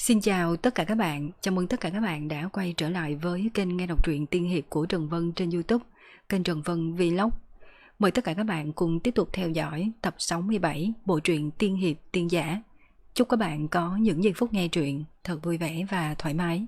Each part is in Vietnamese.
Xin chào tất cả các bạn, chào mừng tất cả các bạn đã quay trở lại với kênh nghe đọc truyện tiên hiệp của Trần Vân trên YouTube, kênh Trần Vân Vlog. Mời tất cả các bạn cùng tiếp tục theo dõi tập 67 bộ truyện tiên hiệp tiên giả. Chúc các bạn có những giây phút nghe truyện thật vui vẻ và thoải mái.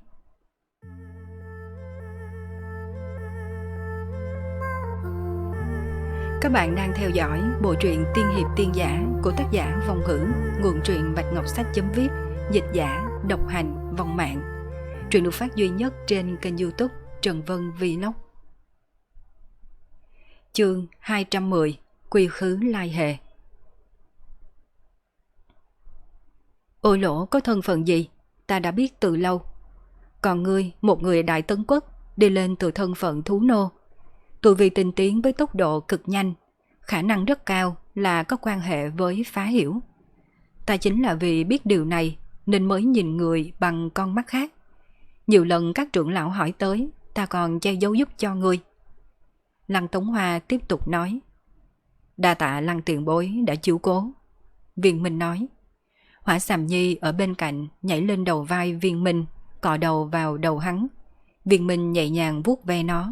Các bạn đang theo dõi bộ truyện tiên hiệp tiên giả của tác giả Vong Hữu, nguồn truyện Bạch Ngọc Sách.vip, dịch giả Độc Hành, Vong Mạng. Truyện được phát duy nhất trên kênh YouTube Trần Vân Vlog. Chương 210: Quy khứ lai hề. Ôi lỗ có thân phận gì, ta đã biết từ lâu. Còn ngươi, một người đại tấn quốc, đi lên từ thân phận thú nô. Tụi vì tình tiến với tốc độ cực nhanh, khả năng rất cao là có quan hệ với Phá Hiểu. Ta chính là vì biết điều này nên mới nhìn người bằng con mắt khác. Nhiều lần các trưởng lão hỏi tới, ta còn che giấu giúp cho ngươi. Lăng Tống Hoa tiếp tục nói. Đa tạ Lăng tiền bối đã chiếu cố. Viên Minh nói. Hỏa Sàm Nhi ở bên cạnh nhảy lên đầu vai Viên Minh, cọ đầu vào đầu hắn. Viên Minh nhẹ nhàng vuốt ve nó.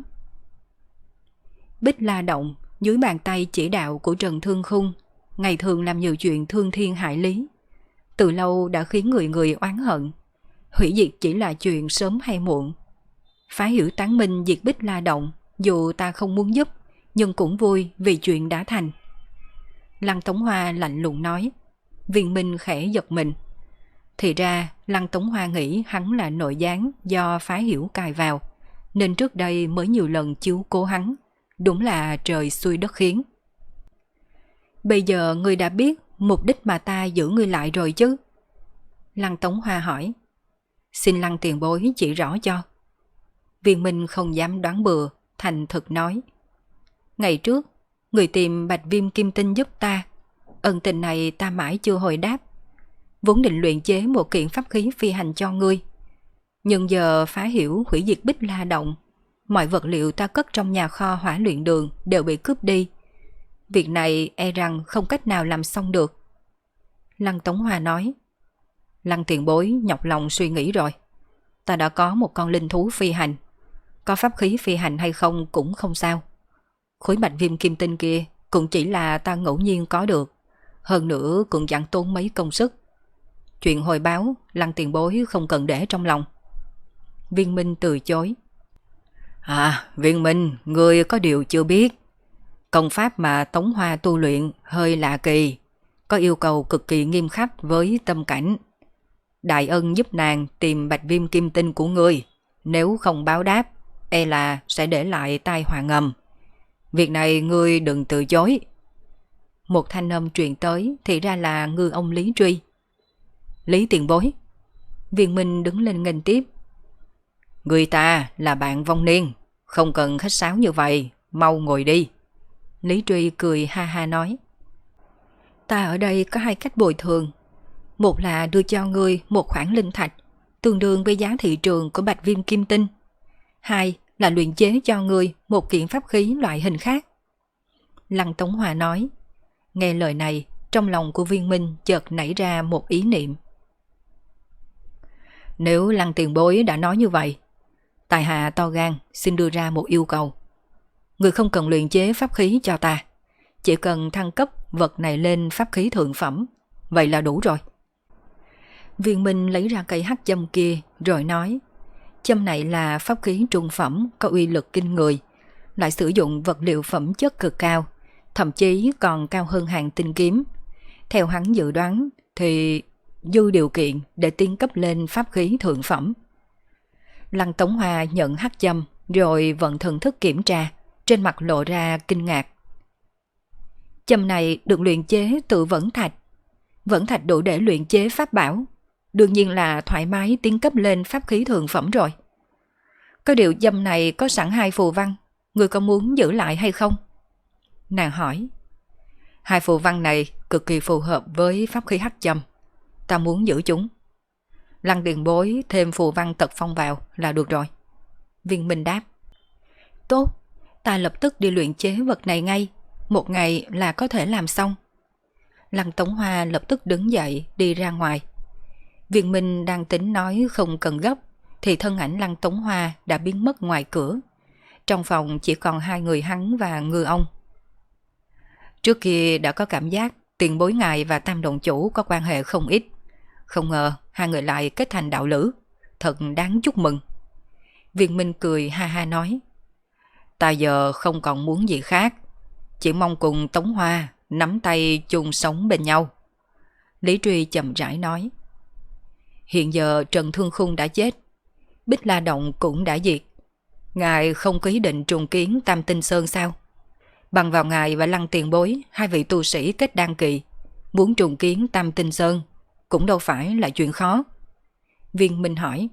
Bích La Động dưới bàn tay chỉ đạo của Trần Thương Khung, ngày thường làm nhiều chuyện thương thiên hại lý. Từ lâu đã khiến người người oán hận. Hủy diệt chỉ là chuyện sớm hay muộn. Phá Hiểu tán minh diệt Bích La Động, dù ta không muốn giúp, nhưng cũng vui vì chuyện đã thành. Lăng Tống Hoa lạnh lùng nói. Viên Minh khẽ giật mình. Thì ra Lăng Tống Hoa nghĩ hắn là nội gián do Phá Hiểu cài vào, nên trước đây mới nhiều lần chiếu cố hắn. Đúng là trời xui đất khiến. Bây giờ ngươi đã biết mục đích mà ta giữ ngươi lại rồi chứ? Lăng Tống Hoa hỏi. Xin Lăng tiền bối chỉ rõ cho. Viên Minh không dám đoán bừa, thành thực nói. Ngày trước, người tìm Bạch Viêm Kim Tinh giúp ta. Ân tình này ta mãi chưa hồi đáp. Vốn định luyện chế một kiện pháp khí phi hành cho ngươi. Nhưng giờ Phá Hiểu hủy diệt Bích La Động. Mọi vật liệu ta cất trong nhà kho hỏa luyện đường đều bị cướp đi. Việc này e rằng không cách nào làm xong được. Lăng Tống Hoa nói. Lăng tiền bối nhọc lòng suy nghĩ rồi. Ta đã có một con linh thú phi hành. Có pháp khí phi hành hay không cũng không sao. Khối Bạch Viêm Kim Tinh kia cũng chỉ là ta ngẫu nhiên có được. Hơn nữa cũng chẳng tốn mấy công sức. Chuyện hồi báo Lăng tiền bối không cần để trong lòng. Viên Minh từ chối. Viên Minh, ngươi có điều chưa biết. Công pháp mà Tống Hoa tu luyện hơi lạ kỳ, có yêu cầu cực kỳ nghiêm khắc với tâm cảnh. Đại ân giúp nàng tìm Bạch Viêm Kim Tinh của ngươi, nếu không báo đáp, e là sẽ để lại tai họa ngầm. Việc này ngươi đừng từ chối. Một thanh âm truyền tới thì ra là ngư ông Lý Truy. Lý tiền bối. Viên Minh đứng lên nghênh tiếp. Người ta là bạn Vong Niên, không cần khách sáo như vậy, mau ngồi đi. Lý Truy cười ha ha nói. Ta ở đây có hai cách bồi thường. Một là đưa cho ngươi một khoản linh thạch, tương đương với giá thị trường của Bạch Viêm Kim Tinh. Hai là luyện chế cho ngươi một kiện pháp khí loại hình khác. Lăng Tống Hoa nói. Nghe lời này, trong lòng của Viên Minh chợt nảy ra một ý niệm. Nếu Lăng tiền bối đã nói như vậy, tài hạ to gan xin đưa ra một yêu cầu. Người không cần luyện chế pháp khí cho ta, chỉ cần thăng cấp vật này lên pháp khí thượng phẩm, vậy là đủ rồi. Viên Minh lấy ra cây hắc châm kia rồi nói. Châm này là pháp khí trung phẩm, có uy lực kinh người, lại sử dụng vật liệu phẩm chất cực cao, thậm chí còn cao hơn hàng tinh kiếm. Theo hắn dự đoán thì dư điều kiện để tiến cấp lên pháp khí thượng phẩm. Lăng Tống Hoa nhận hắc châm rồi vận thần thức kiểm tra, trên mặt lộ ra kinh ngạc. Châm này được luyện chế từ vẫn thạch. Vẫn thạch đủ để luyện chế pháp bảo, đương nhiên là thoải mái tiến cấp lên pháp khí thượng phẩm rồi. Có điều châm này có sẵn hai phù văn, người có muốn giữ lại hay không? Nàng hỏi. Hai phù văn này cực kỳ phù hợp với pháp khí hắc châm, ta muốn giữ chúng. Lăng tiền bối thêm phù văn tật phong vào là được rồi. Viên Minh đáp. Tốt, ta lập tức đi luyện chế vật này ngay, một ngày là có thể làm xong. Lăng Tống Hoa lập tức đứng dậy đi ra ngoài. Viên Minh đang tính nói không cần gấp, thì thân ảnh Lăng Tống Hoa đã biến mất ngoài cửa. Trong phòng chỉ còn hai người hắn và Ngư ông. Trước kia đã có cảm giác tiền bối ngài và Tam Đồng Chủ có quan hệ không ít. Không ngờ hai người lại kết thành đạo lữ. Thật đáng chúc mừng. Viên Minh cười ha ha nói. Ta giờ không còn muốn gì khác. Chỉ mong cùng Tống Hoa nắm tay chung sống bên nhau. Lý Truy chậm rãi nói. Hiện giờ Trần Thương Khung đã chết. Bích La Động cũng đã diệt. Ngài không có ý định trùng kiến Tam Tinh Sơn sao? Bằng vào ngài và Lăng tiền bối, hai vị tu sĩ kết đan kỳ, muốn trùng kiến Tam Tinh Sơn cũng đâu phải là chuyện khó. Viên Minh hỏi.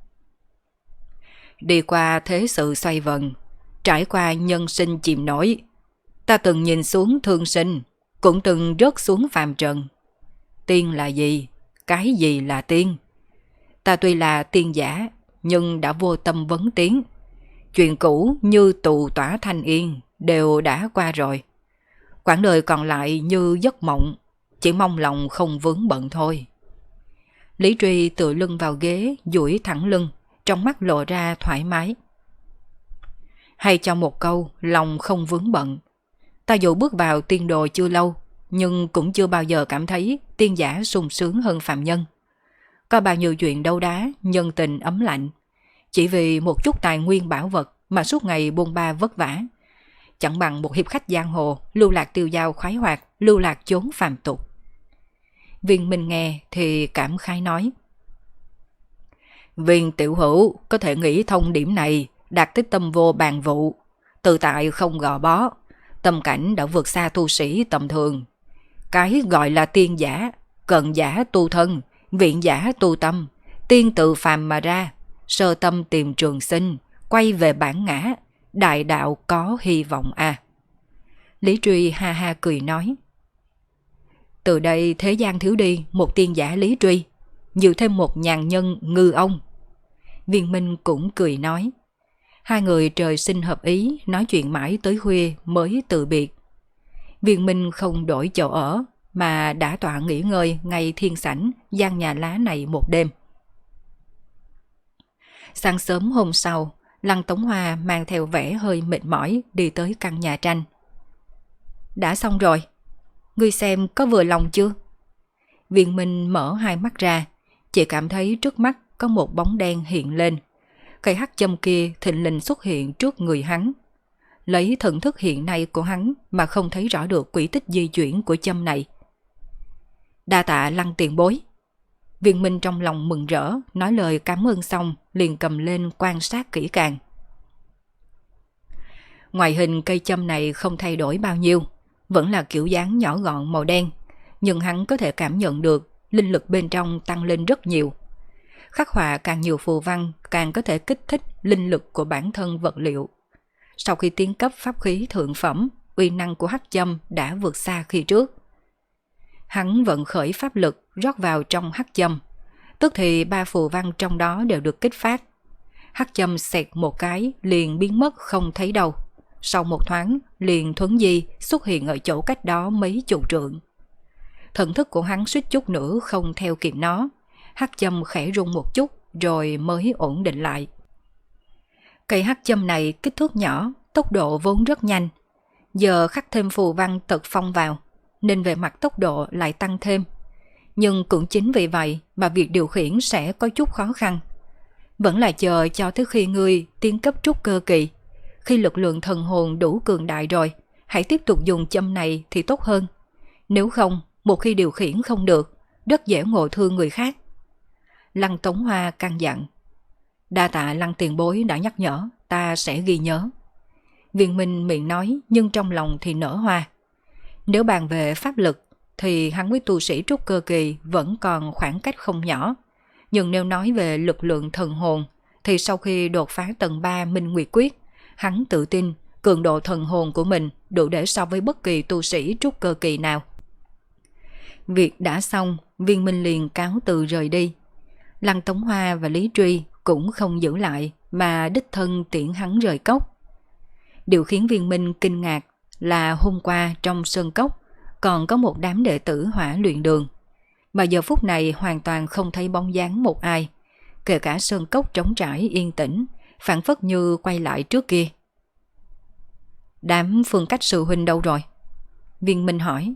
Đi qua thế sự xoay vần, trải qua nhân sinh chìm nổi, ta từng nhìn xuống thương sinh, cũng từng rớt xuống phàm trần. Tiên là gì? Cái gì là tiên? Ta tuy là tiên giả, nhưng đã vô tâm vấn tiến. Chuyện cũ như tù tỏa thanh yên đều đã qua rồi. Quãng đời còn lại như giấc mộng, chỉ mong lòng không vướng bận thôi. Lý Truy tựa lưng vào ghế, duỗi thẳng lưng, trong mắt lộ ra thoải mái. Hay cho một câu, lòng không vướng bận. Ta dù bước vào tiên đồ chưa lâu, nhưng cũng chưa bao giờ cảm thấy tiên giả sung sướng hơn phàm nhân. Có bao nhiêu chuyện đấu đá, nhân tình ấm lạnh, chỉ vì một chút tài nguyên bảo vật mà suốt ngày buôn ba vất vả. Chẳng bằng một hiệp khách giang hồ, lưu lạc tiêu dao khoái hoạt, lưu lạc chốn phàm tục. Viên Minh nghe thì cảm khái nói. Viên tiểu hữu có thể nghĩ thông điểm này, đạt tới tâm vô bàn vụ, tự tại không gò bó, tâm cảnh đã vượt xa tu sĩ tầm thường. Cái gọi là tiên giả, cận giả tu thân, viện giả tu tâm, tiên tự phàm mà ra, sơ tâm tìm trường sinh, quay về bản ngã, đại đạo có hy vọng à. Lý Truy ha ha cười nói. Từ đây thế gian thiếu đi một tiên giả Lý Truy, nhiều thêm một nhàn nhân Ngư ông. Viên Minh cũng cười nói. Hai người trời sinh hợp ý, nói chuyện mãi tới khuya mới từ biệt. Viên Minh không đổi chỗ ở, mà đã tọa nghỉ ngơi ngay thiên sảnh gian nhà lá này một đêm. Sáng sớm hôm sau, Lăng Tống Hoa mang theo vẻ hơi mệt mỏi đi tới căn nhà tranh. Đã xong rồi, ngươi xem có vừa lòng chưa? Viên Minh mở hai mắt ra, chỉ cảm thấy trước mắt có một bóng đen hiện lên. Cây hắc châm kia thình lình xuất hiện trước người hắn. Lấy thần thức hiện nay của hắn mà không thấy rõ được quỹ tích di chuyển của châm này. Đa tạ Lăng tiền bối. Viên Minh trong lòng mừng rỡ, nói lời cảm ơn xong liền cầm lên quan sát kỹ càng. Ngoại hình cây châm này không thay đổi bao nhiêu, vẫn là kiểu dáng nhỏ gọn màu đen, nhưng hắn có thể cảm nhận được linh lực bên trong tăng lên rất nhiều. Khắc họa càng nhiều phù văn càng có thể kích thích linh lực của bản thân vật liệu. Sau khi tiến cấp pháp khí thượng phẩm, uy năng của hắc châm đã vượt xa khi trước. Hắn vận khởi pháp lực rót vào trong hắc châm, tức thì ba phù văn trong đó đều được kích phát. Hắc châm xẹt một cái liền biến mất không thấy đâu. Sau một thoáng liền thuấn di xuất hiện ở chỗ cách đó mấy chục trượng. Thần thức của hắn suýt chút nữa không theo kịp nó. Hắc châm khẽ rung một chút rồi mới ổn định lại. Cây hắc châm này kích thước nhỏ, tốc độ vốn rất nhanh. Giờ khắc thêm phù văn tật phong vào, nên về mặt tốc độ lại tăng thêm. Nhưng cũng chính vì vậy mà việc điều khiển sẽ có chút khó khăn. Vẫn là chờ cho tới khi ngươi tiến cấp trúc cơ kỳ. Khi lực lượng thần hồn đủ cường đại rồi, hãy tiếp tục dùng châm này thì tốt hơn. Nếu không, một khi điều khiển không được, rất dễ ngộ thương người khác. Lăng Tống Hoa căn dặn. Đa tạ Lăng tiền bối đã nhắc nhở, ta sẽ ghi nhớ. Viên Minh miệng nói nhưng trong lòng thì nở hoa. Nếu bàn về pháp lực thì hắn với tu sĩ trúc cơ kỳ vẫn còn khoảng cách không nhỏ. Nhưng nếu nói về lực lượng thần hồn thì sau khi đột phá tầng 3 Minh Nguyệt Quyết, hắn tự tin cường độ thần hồn của mình đủ để so với bất kỳ tu sĩ trúc cơ kỳ nào. Việc đã xong, Viên Minh liền cáo từ rời đi. Lăng Tống Hoa và Lý Truy cũng không giữ lại mà đích thân tiễn hắn rời cốc. Điều khiến Viên Minh kinh ngạc là hôm qua trong sơn cốc còn có một đám đệ tử Hỏa Luyện Đường. mà giờ phút này hoàn toàn không thấy bóng dáng một ai, kể cả sơn cốc trống trải yên tĩnh, phảng phất như quay lại trước kia. Đám Phương Cách sư huynh đâu rồi? Viên Minh hỏi.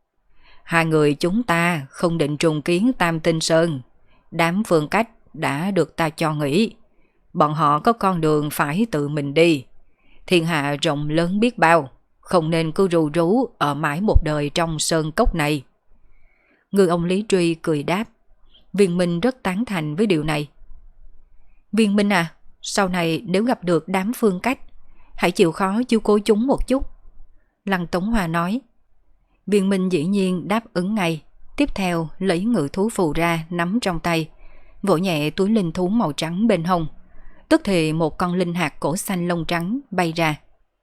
Hai người chúng ta không định trùng kiến Tam Tinh Sơn. Đám Phương Cách đã được ta cho nghỉ. Bọn họ có con đường phải tự mình đi. Thiên hạ rộng lớn biết bao, không nên cứ ru rú ở mãi một đời trong sơn cốc này. Ngư ông Lý Truy cười đáp. Viên Minh rất tán thành với điều này. Viên Minh à, sau này nếu gặp được đám Phương Cách, hãy chịu khó chiếu cố chúng một chút. Lăng Tống Hoa nói. Viên Minh dĩ nhiên đáp ứng ngay. Tiếp theo lấy ngự thú phù ra nắm trong tay, vỗ nhẹ túi linh thú màu trắng bên hông. Tức thì một con linh hạt cổ xanh lông trắng bay ra.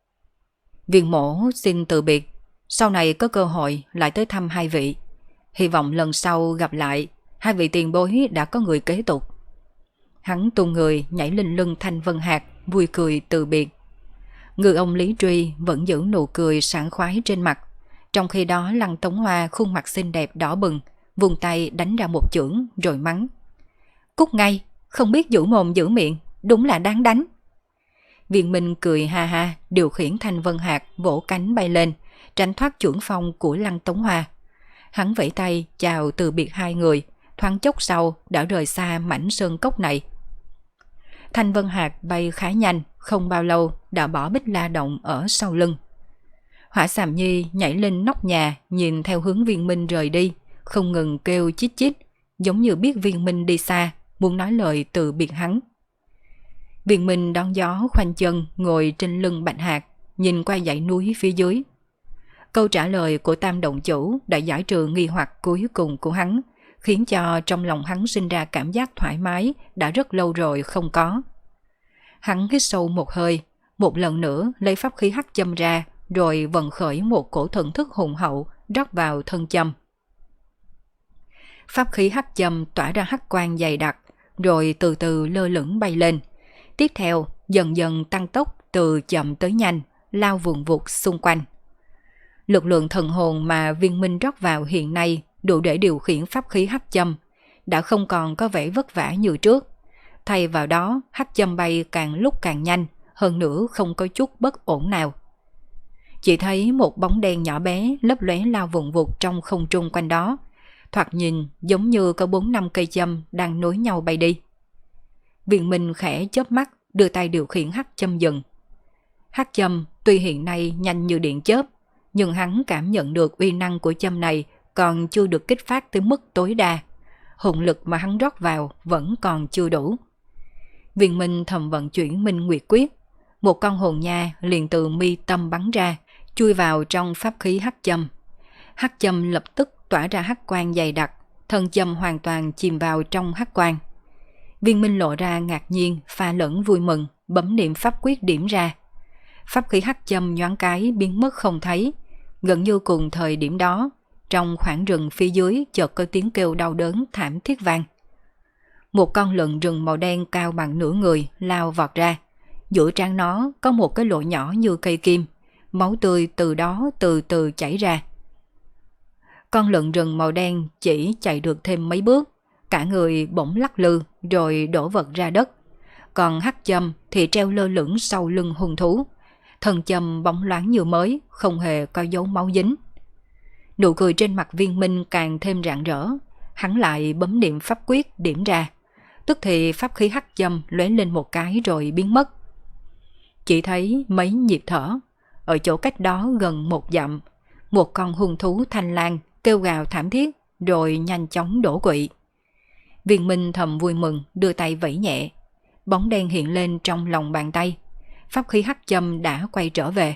Viên mổ xin từ biệt, sau này có cơ hội lại tới thăm hai vị. Hy vọng lần sau gặp lại, hai vị tiền bối đã có người kế tục. Hắn tung người nhảy lên lưng Thanh Vân Hạc, vui cười từ biệt. Ngư ông Lý Truy vẫn giữ nụ cười sảng khoái trên mặt. Trong khi đó Lăng Tống Hoa khuôn mặt xinh đẹp đỏ bừng, vùng tay đánh ra một chưởng rồi mắng. Cút ngay, không biết giữ mồm giữ miệng, đúng là đáng đánh. Viên Minh cười ha ha, điều khiển Thanh Vân Hạc vỗ cánh bay lên, tránh thoát chưởng phong của Lăng Tống Hoa. Hắn vẫy tay chào từ biệt hai người, thoáng chốc sau đã rời xa mảnh sơn cốc này. Thanh Vân Hạc bay khá nhanh, không bao lâu đã bỏ Bích La Động ở sau lưng. Hỏa Xàm Nhi nhảy lên nóc nhà, nhìn theo hướng Viên Minh rời đi, không ngừng kêu chít chít, giống như biết Viên Minh đi xa, muốn nói lời từ biệt hắn. Viên Minh đón gió khoanh chân ngồi trên lưng Bạch Hạc, nhìn qua dãy núi phía dưới. Câu trả lời của Tam Động Chủ đã giải trừ nghi hoặc cuối cùng của hắn, khiến cho trong lòng hắn sinh ra cảm giác thoải mái đã rất lâu rồi không có. Hắn hít sâu một hơi, một lần nữa lấy pháp khí hắc châm ra, rồi vận khởi một cổ thần thức hùng hậu rót vào thân châm. Pháp khí hắc châm tỏa ra hắc quang dày đặc, rồi từ từ lơ lửng bay lên. Tiếp theo dần dần tăng tốc từ chậm tới nhanh, lao vùn vụt xung quanh. Lực lượng thần hồn mà Viên Minh rót vào hiện nay đủ để điều khiển pháp khí hắc châm, đã không còn có vẻ vất vả như trước. Thay vào đó, hắc châm bay càng lúc càng nhanh, hơn nữa không có chút bất ổn nào. Chỉ thấy một bóng đen nhỏ bé lấp lóe lao vùn vụt trong không trung quanh đó, thoạt nhìn giống như có 4-5 cây châm đang nối nhau bay đi. Viên Minh khẽ chớp mắt, đưa tay điều khiển hắc châm dừng. Hắc châm tuy hiện nay nhanh như điện chớp, nhưng hắn cảm nhận được uy năng của châm này còn chưa được kích phát tới mức tối đa. Hồn lực mà hắn rót vào vẫn còn chưa đủ. Viên Minh thầm vận chuyển Minh Nguyệt Quyết, một con hồn nha liền từ mi tâm bắn ra, chui vào trong pháp khí hắc châm. Hắc châm lập tức tỏa ra hắc quang dày đặc, thân châm hoàn toàn chìm vào trong hắc quang. Viên Minh lộ ra ngạc nhiên, pha lẫn vui mừng, bấm niệm pháp quyết điểm ra. Pháp khí hắc châm nhoáng cái biến mất không thấy. Gần như cùng thời điểm đó, trong khoảng rừng phía dưới chợt có tiếng kêu đau đớn thảm thiết vang. Một con lợn rừng màu đen cao bằng nửa người lao vọt ra. Giữa trán nó có một cái lỗ nhỏ như cây kim, máu tươi từ đó từ từ chảy ra. Con lợn rừng màu đen chỉ chạy được thêm mấy bước, cả người bỗng lắc lư rồi đổ vật ra đất. Còn hắc châm thì treo lơ lửng sau lưng hung thú. Thân châm bóng loáng như mới, không hề có dấu máu dính. Nụ cười trên mặt Viên Minh càng thêm rạng rỡ. Hắn lại bấm niệm pháp quyết điểm ra. Tức thì pháp khí hắc châm lóe lên một cái rồi biến mất. Chỉ thấy mấy nhịp thở. Ở chỗ cách đó gần một dặm, một con hung thú thanh lang kêu gào thảm thiết rồi nhanh chóng đổ quỵ. Viên Minh thầm vui mừng, đưa tay vẫy nhẹ. Bóng đen hiện lên trong lòng bàn tay. Pháp khí hắc châm đã quay trở về.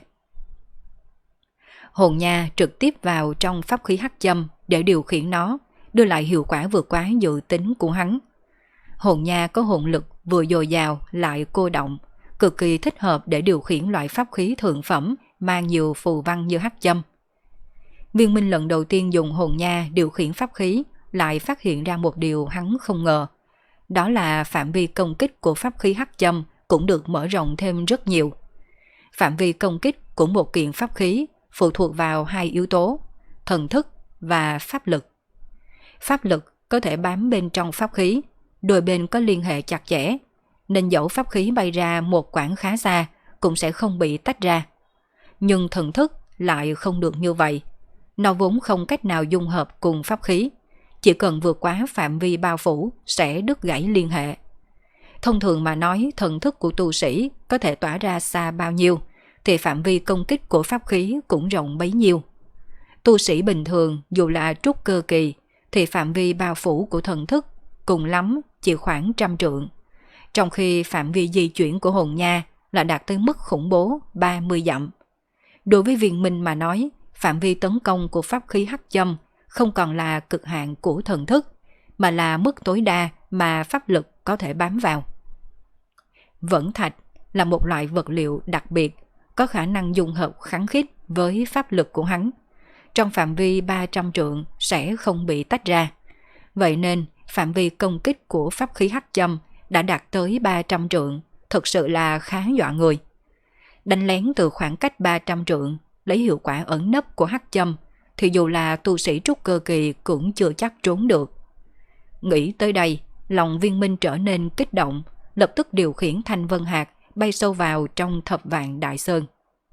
Hồn nha trực tiếp vào trong pháp khí hắc châm để điều khiển nó, đưa lại hiệu quả vượt quá dự tính của hắn. Hồn nha có hồn lực vừa dồi dào lại cô động, cực kỳ thích hợp để điều khiển loại pháp khí thượng phẩm mang nhiều phù văn như hắc châm. Viên Minh lần đầu tiên dùng hồn nha điều khiển pháp khí, lại phát hiện ra một điều hắn không ngờ. Đó là phạm vi công kích của pháp khí hắc châm cũng được mở rộng thêm rất nhiều. Phạm vi công kích của một kiện pháp khí phụ thuộc vào hai yếu tố, thần thức và pháp lực. Pháp lực có thể bám bên trong pháp khí, đôi bên có liên hệ chặt chẽ, nên dẫu pháp khí bay ra một quãng khá xa cũng sẽ không bị tách ra. Nhưng thần thức lại không được như vậy. Nó vốn không cách nào dung hợp cùng pháp khí, chỉ cần vượt quá phạm vi bao phủ sẽ đứt gãy liên hệ. Thông thường mà nói, thần thức của tu sĩ có thể tỏa ra xa bao nhiêu thì phạm vi công kích của pháp khí cũng rộng bấy nhiêu. Tu sĩ bình thường dù là trúc cơ kỳ thì phạm vi bao phủ của thần thức cùng lắm chỉ khoảng 100 trượng, trong khi phạm vi di chuyển của hồn nha là đạt tới mức khủng bố 30 dặm. Đối với Viên Minh mà nói, phạm vi tấn công của pháp khí hắc châm không còn là cực hạn của thần thức, mà là mức tối đa mà pháp lực có thể bám vào. Vẫn thạch là một loại vật liệu đặc biệt, có khả năng dung hợp kháng khít với pháp lực của hắn. Trong phạm vi 300 trượng sẽ không bị tách ra. Vậy nên phạm vi công kích của pháp khí hắc châm đã đạt tới 300 trượng, thực sự là khá dọa người. Đánh lén từ khoảng cách 300 trượng, lấy hiệu quả ẩn nấp của hắc châm, thì dù là tu sĩ trúc cơ kỳ cũng chưa chắc trốn được. Nghĩ tới đây, lòng Viên Minh trở nên kích động, lập tức điều khiển Thanh Vân Hạc bay sâu vào trong Thập Vạn Đại Sơn.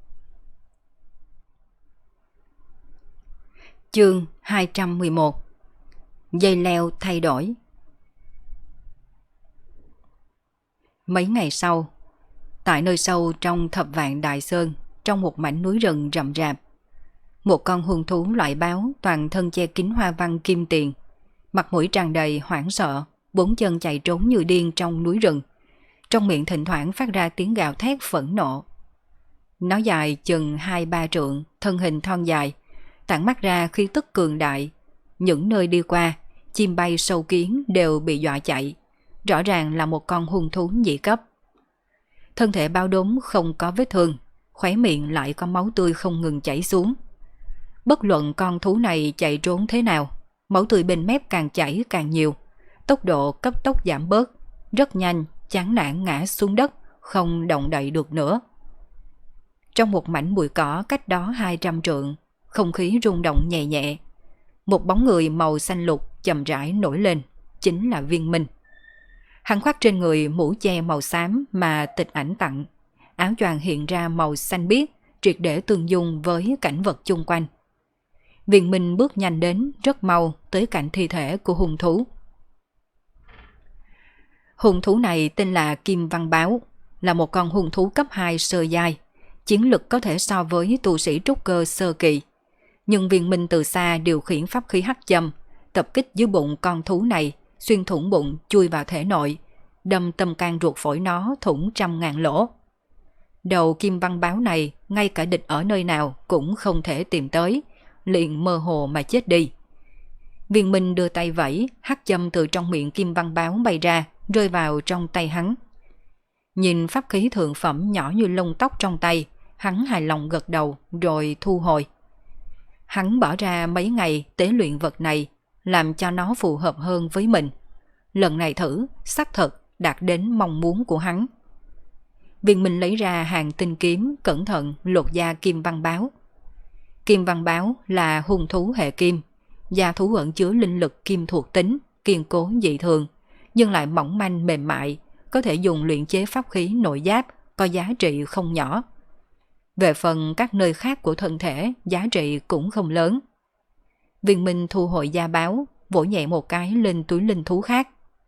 Chương 211. Dây leo thay đổi. Mấy ngày sau, tại nơi sâu trong Thập Vạn Đại Sơn, trong một mảnh núi rừng rậm rạp, một con hung thú loại báo toàn thân che kín hoa văn kim tiền, mặt mũi tràn đầy hoảng sợ, bốn chân chạy trốn như điên trong núi rừng, trong miệng thỉnh thoảng phát ra tiếng gào thét phẫn nộ. Nó dài chừng 2-3 trượng, thân hình thon dài, tản mắt ra khí tức cường đại. Những nơi đi qua, chim bay sâu kiến đều bị dọa chạy, rõ ràng là một con hung thú nhị cấp. Thân thể bao đốm không có vết thương, khóe miệng lại có máu tươi không ngừng chảy xuống. Bất luận con thú này chạy trốn thế nào, máu tươi bên mép càng chảy càng nhiều, tốc độ cấp tốc giảm bớt, rất nhanh, chán nản ngã xuống đất, không động đậy được nữa. Trong một mảnh bụi cỏ cách đó 200 trượng, không khí rung động nhẹ nhẹ. Một bóng người màu xanh lục chậm rãi nổi lên, chính là Viên Minh. Hắn khoác trên người mũ che màu xám mà Tịch Ảnh tặng, áo choàng hiện ra màu xanh biếc, triệt để tương dung với cảnh vật chung quanh. Viên Minh bước nhanh đến, rất mau tới cạnh thi thể của hung thú. Hung thú này tên là Kim Văn Báo, là một con hung thú cấp 2 sơ giai, chiến lực có thể so với tu sĩ trúc cơ sơ kỳ. Nhưng Viên Minh từ xa điều khiển pháp khí hắc châm, tập kích dưới bụng con thú này, xuyên thủng bụng chui vào thể nội, đâm tâm can ruột phổi nó thủng 100.000 lỗ. Đầu Kim Văn Báo này ngay cả địch ở nơi nào cũng không thể tìm tới, liền mơ hồ mà chết đi. Viên Minh đưa tay vẫy, hắc châm từ trong miệng Kim Văn Báo bay ra, rơi vào trong tay hắn. Nhìn pháp khí thượng phẩm nhỏ như lông tóc trong tay, hắn hài lòng gật đầu rồi thu hồi. Hắn bỏ ra mấy ngày tế luyện vật này, làm cho nó phù hợp hơn với mình. Lần này thử, xác thực đạt đến mong muốn của hắn. Viên Minh lấy ra hàng tinh kiếm, cẩn thận lột da Kim Văn Báo. Kim Văn Báo là hung thú hệ kim, da thú ẩn chứa linh lực kim thuộc tính, kiên cố dị thường, nhưng lại mỏng manh mềm mại, có thể dùng luyện chế pháp khí nội giáp, có giá trị không nhỏ. Về phần các nơi khác của thân thể, giá trị cũng không lớn. Viên Minh thu hồi da báo, vỗ nhẹ một cái lên túi linh thú khác.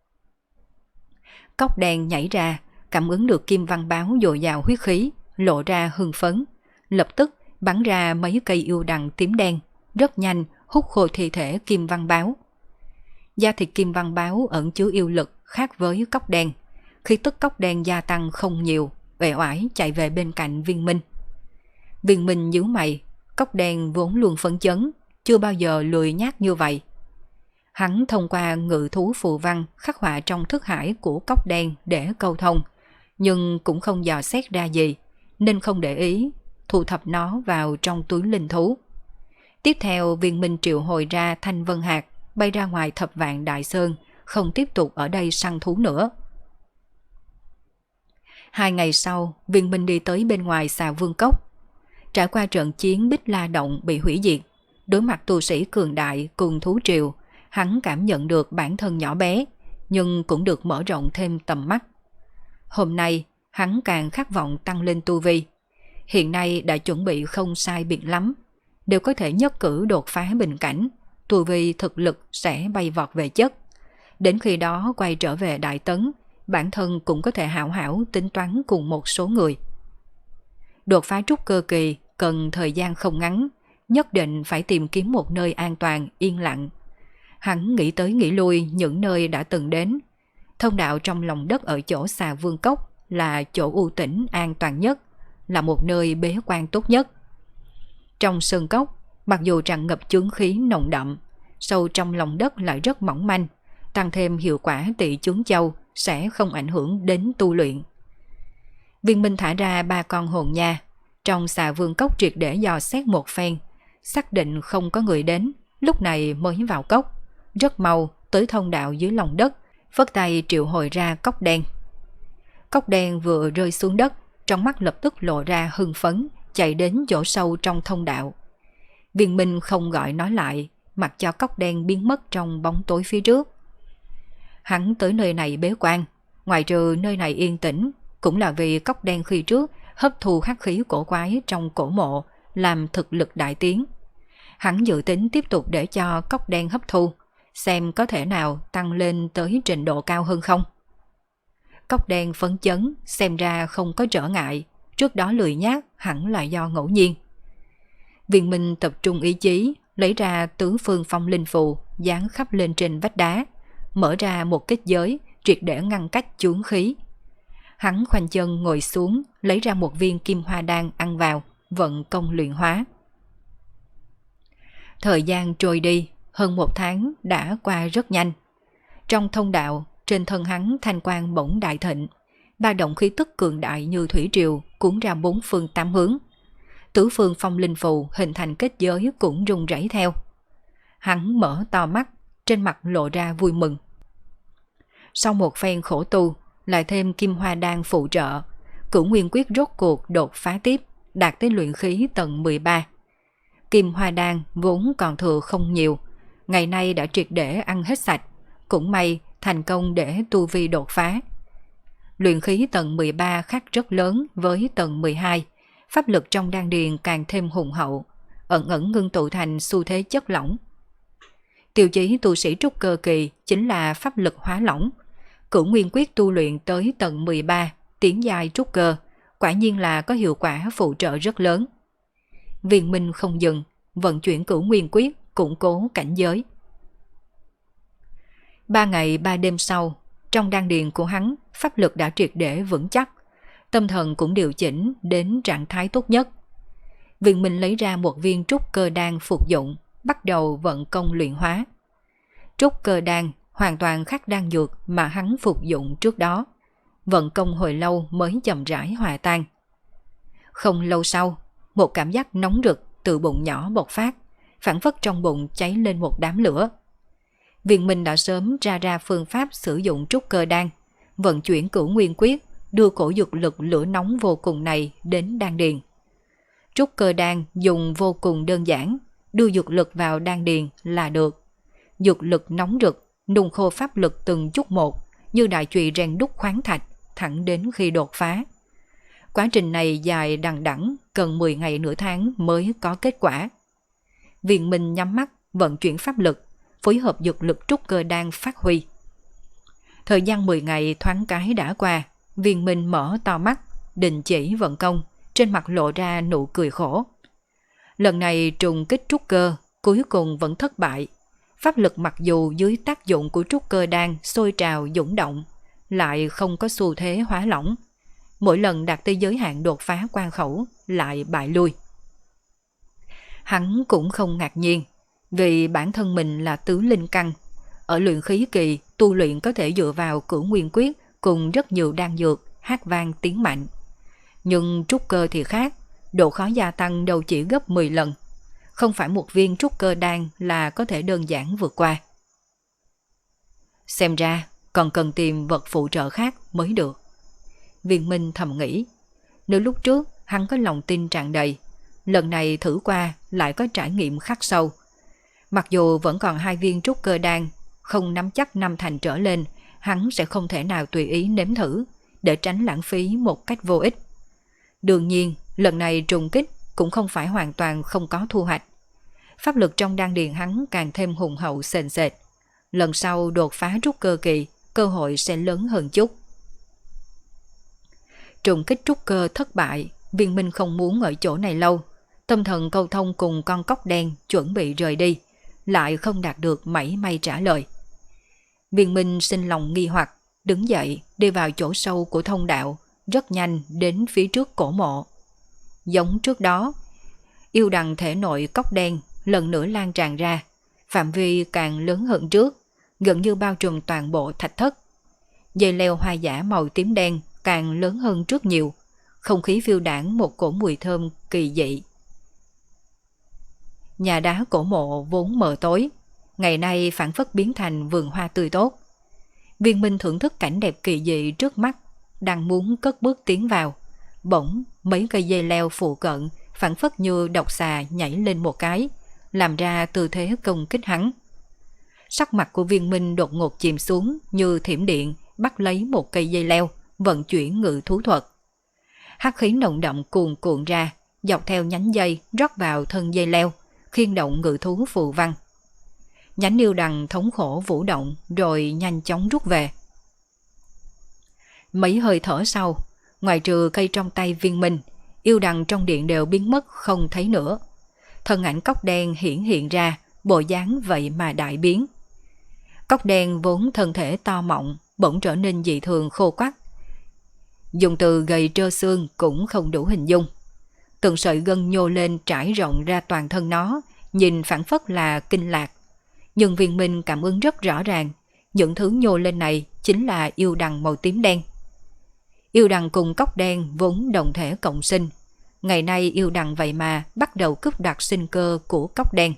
Cóc đen nhảy ra, cảm ứng được Kim Văn Báo dồi dào huyết khí, lộ ra hưng phấn, lập tức bắn ra mấy cây yêu đằng tím đen, rất nhanh hút khô thi thể Kim Văn Báo. Da thịt Kim Văn Báo ẩn chứa yêu lực khác với cóc đen, khi tức cóc đen gia tăng không nhiều, uể oải chạy về bên cạnh Viên Minh. Viên Minh nhíu mày, cóc đen vốn luôn phấn chấn, chưa bao giờ lười nhác như vậy. Hắn thông qua ngự thú phù văn khắc họa trong thức hải của cóc đen để câu thông, nhưng cũng không dò xét ra gì, nên không để ý, thu thập nó vào trong túi linh thú. Tiếp theo Viên Minh triệu hồi ra Thanh Vân Hạc, bay ra ngoài Thập Vạn Đại Sơn, không tiếp tục ở đây săn thú nữa. 2 ngày sau, Viên Minh đi tới bên ngoài Xà Vương Cốc. Trải qua trận chiến Bích La Động bị hủy diệt, đối mặt tu sĩ cường đại cùng thú triều, Hắn cảm nhận được bản thân nhỏ bé, nhưng cũng được mở rộng thêm tầm mắt. Hôm nay, hắn càng khát vọng tăng lên tu vi. Hiện nay đã chuẩn bị không sai biệt lắm, đều có thể nhất cử đột phá bình cảnh, tu vi thực lực sẽ bay vọt về chất. Đến khi đó quay trở về Đại Tấn, bản thân cũng có thể hảo hảo tính toán cùng một số người. Đột phá trúc cơ kỳ cần thời gian không ngắn, nhất định phải tìm kiếm một nơi an toàn, yên lặng. Hắn nghĩ tới nghĩ lui những nơi đã từng đến. Thông đạo trong lòng đất ở chỗ Xà Vương Cốc là chỗ u tĩnh an toàn nhất, là một nơi bế quan tốt nhất. Trong sơn cốc, mặc dù tràn ngập chướng khí nồng đậm, sâu trong lòng đất lại rất mỏng manh, tăng thêm hiệu quả tị chướng châu sẽ không ảnh hưởng đến tu luyện. Viên Minh thả ra 3 con hồn nha, trong Xà Vương Cốc triệt để dò xét một phen, xác định không có người đến, lúc này mới vào cốc, rất mau tới thông đạo dưới lòng đất, phất tay triệu hồi ra cốc đen. Cốc đen vừa rơi xuống đất, trong mắt lập tức lộ ra hưng phấn, chạy đến chỗ sâu trong thông đạo. Viên Minh không gọi nói lại, mặc cho cốc đen biến mất trong bóng tối phía trước. Hắn tới nơi này bế quan, ngoài trừ nơi này yên tĩnh, cũng là vì cốc đen khi trước hấp thu hắc khí cổ quái trong cổ mộ, làm thực lực đại tiến. Hắn dự tính tiếp tục để cho cốc đen hấp thu, xem có thể nào tăng lên tới trình độ cao hơn không. Cốc đen phấn chấn, xem ra không có trở ngại, trước đó lười nhác hẳn là do ngẫu nhiên. Viên Minh tập trung ý chí, lấy ra tứ phương phong linh phù, dán khắp lên trên vách đá, mở ra một kết giới, triệt để ngăn cách chướng khí. Hắn khoanh chân ngồi xuống, lấy ra một viên kim hoa đan ăn vào, vận công luyện hóa. Thời gian trôi đi, hơn 1 tháng đã qua rất nhanh. Trong thông đạo, trên thân hắn thanh quang bỗng đại thịnh, ba động khí tức cường đại như thủy triều cuốn ra 4 phương 8 hướng. Tứ phương phong linh phù hình thành kết giới cũng rung rẩy theo. Hắn mở to mắt, trên mặt lộ ra vui mừng. Sau một phen khổ tu, lại thêm kim hoa đan phụ trợ, Cửu Nguyên Quyết rốt cuộc đột phá tiếp, đạt tới luyện khí tầng 13. Kim hoa đan vốn còn thừa không nhiều, ngày nay đã triệt để ăn hết sạch, cũng may thành công để tu vi đột phá. Luyện khí tầng 13 khác rất lớn với tầng 12, pháp lực trong đan điền càng thêm hùng hậu, ẩn ẩn ngưng tụ thành xu thế chất lỏng. Tiêu chí tu sĩ trúc cơ kỳ chính là pháp lực hóa lỏng. Cửu Nguyên Quyết tu luyện tới tầng 13, tiến giai trúc cơ, quả nhiên là có hiệu quả phụ trợ rất lớn. Viên Minh không dừng, vận chuyển Cửu Nguyên Quyết, củng cố cảnh giới. 3 ngày 3 đêm sau, trong đan điền của hắn, pháp lực đã triệt để vững chắc, tâm thần cũng điều chỉnh đến trạng thái tốt nhất. Viên Minh lấy ra một viên trúc cơ đan phục dụng, bắt đầu vận công luyện hóa. Trúc cơ đan hoàn toàn khác đan dược mà hắn phục dụng trước đó, vận công hồi lâu mới chậm rãi hòa tan. Không lâu sau, một cảm giác nóng rực từ bụng nhỏ bộc phát, phảng phất trong bụng cháy lên một đám lửa. Viên Minh đã sớm ra phương pháp sử dụng trúc cơ đan, vận chuyển Cửu Nguyên Quyết, đưa cổ dược lực lửa nóng vô cùng này đến đan điền. Trúc cơ đan dùng vô cùng đơn giản, đưa dược lực vào đan điền là được. Dược lực nóng rực, nung khô pháp lực từng chút một, như đại chùy rèn đúc khoáng thạch, thẳng đến khi đột phá. Quá trình này dài đằng đẵng, cần 10 ngày nửa tháng mới có kết quả. Viên Minh nhắm mắt, vận chuyển pháp lực, phối hợp dược lực trúc cơ đan phát huy. Thời gian 10 ngày thoáng cái đã qua, Viên Minh mở to mắt, đình chỉ vận công, trên mặt lộ ra nụ cười khổ. Lần này trùng kích trúc cơ, cuối cùng vẫn thất bại. Pháp lực mặc dù dưới tác dụng của trúc cơ đan sôi trào dũng động, lại không có xu thế hóa lỏng. Mỗi lần đạt tới giới hạn đột phá quan khẩu, lại bại lui. Hắn cũng không ngạc nhiên, vì bản thân mình là tứ linh căn. Ở luyện khí kỳ, tu luyện có thể dựa vào Cửu Nguyên Quyết cùng rất nhiều đan dược, hát vang tiếng mạnh. Nhưng trúc cơ thì khác, độ khó gia tăng đâu chỉ gấp 10 lần. Không phải một viên trúc cơ đan là có thể đơn giản vượt qua. Xem ra còn cần tìm vật phụ trợ khác mới được. Viên Minh thầm nghĩ. Nếu lúc trước hắn có lòng tin tràn đầy, lần này thử qua lại có trải nghiệm khắc sâu. Mặc dù vẫn còn 2 viên trúc cơ đan, không nắm chắc 5 thành trở lên, hắn sẽ không thể nào tùy ý nếm thử, để tránh lãng phí một cách vô ích. Đương nhiên, lần này trùng kích cũng không phải hoàn toàn không có thu hoạch. Pháp lực trong đan điền hắn càng thêm hùng hậu sền sệt. Lần sau đột phá trúc cơ kỳ, cơ hội sẽ lớn hơn chút. Trùng kích trúc cơ thất bại, Viên Minh không muốn ở chỗ này lâu. Tâm thần câu thông cùng con cóc đen chuẩn bị rời đi, lại không đạt được mảy may trả lời. Viên Minh sinh lòng nghi hoặc, đứng dậy đi vào chỗ sâu của thông đạo, rất nhanh đến phía trước cổ mộ. Giống trước đó, yêu đằng thể nội cóc đen lần nữa lan tràn ra, phạm vi càng lớn hơn trước, gần như bao trùm toàn bộ thạch thất. Dây leo hoa giả màu tím đen càng lớn hơn trước nhiều, không khí phiêu đãng một cổ mùi thơm kỳ dị. Nhà đá cổ mộ vốn mờ tối, ngày nay phản phất biến thành vườn hoa tươi tốt. Viên Minh thưởng thức cảnh đẹp kỳ dị trước mắt, đang muốn cất bước tiến vào, bỗng mấy cây dây leo phụ cận phản phất như độc xà nhảy lên một cái, làm ra tư thế công kích hắn. Sắc mặt của Viên Minh đột ngột chìm xuống như thiểm điện, bắt lấy một cây dây leo, vận chuyển ngự thú thuật. Hắc khí nồng đậm cuồn cuộn ra, dọc theo nhánh dây rót vào thân dây leo, khiên động ngự thú phù văn. Nhánh yêu đằng thống khổ vũ động rồi nhanh chóng rút về. Mấy hơi thở sau, ngoài trừ cây trong tay Viên Minh, yêu đằng trong điện đều biến mất không thấy nữa. Thân ảnh cóc đen hiển hiện ra, bộ dáng vậy mà đại biến. Cóc đen vốn thân thể to mọng, bỗng trở nên dị thường khô quắt. Dùng từ gầy trơ xương cũng không đủ hình dung. Từng sợi gân nhô lên trải rộng ra toàn thân nó, nhìn phảng phất là kinh lạc. Nhưng Viên Minh cảm ứng rất rõ ràng, những thứ nhô lên này chính là yêu đằng màu tím đen. Yêu đằng cùng cóc đen vốn đồng thể cộng sinh. Ngày nay yêu đằng vậy mà bắt đầu cướp đoạt sinh cơ của cóc đen.